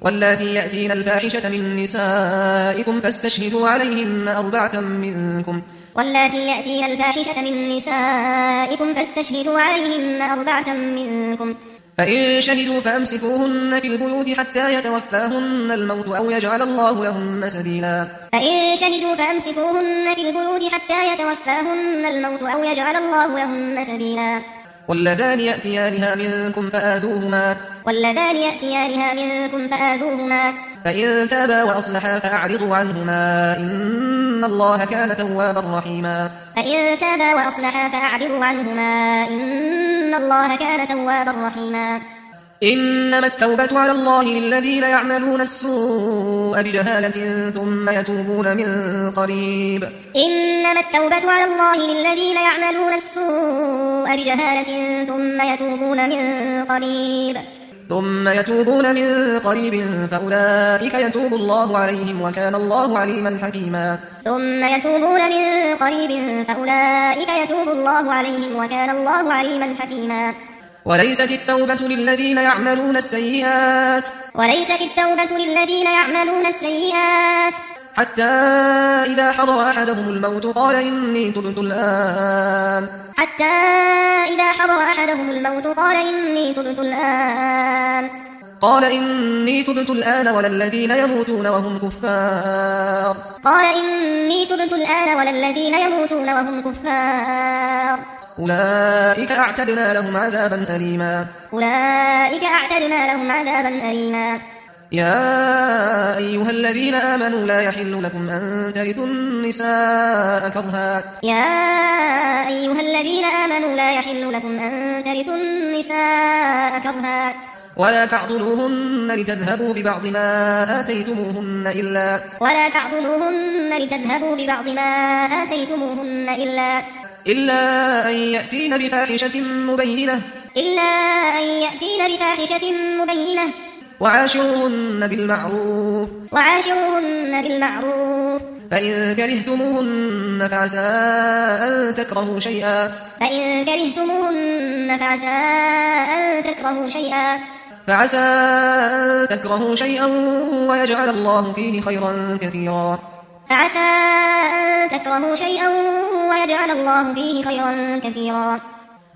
واللاتي يأتين الفاحشة من نسائكم فاستشهدوا عليهن أربعة منكم واللاتي يأتين الفاحشة من نسائكم فاستشهدوا عليهن أربعة منكم فإن شهدوا فأمسكوهن في البيوت حتى يتوفاهن الموت أو يجعل الله لهن سبيلا فإن شهدوا فأمسكوهن في البيوت حتى يتوفاهن الموت أو يجعل الله لهن سبيلا واللذان يأتيانها منكم فآذوهما فإن تابا وأصلحا فأعرضوا عنهما إن الله كان توابا رحيما إنما التوبة على الله للذين يعملون السوء بجهالة ثم يتوبون من قريب فأولئك يتوب الله عليهم وكان الله عليما حكيما وليست التوبة للذين يعملون السيئات حتى إذا حضر أحدهم الموت قال إني تبت الآن ولا الذين يموتون وهم كفار أولئك أعتدنا لهم عذابا أليما يا أيها الذين آمنوا لا يحل لكم أن ترثوا النساء كرها ولا تعضلوهن لتذهبوا ببعض ما آتيتموهن إلا أن يأتين بفاحشة مبينة وعاشروهن بالمعروف فإن كرهتموهن فعسى أن تكرهوا شيئا ويجعل الله فيه خيرا كثيرا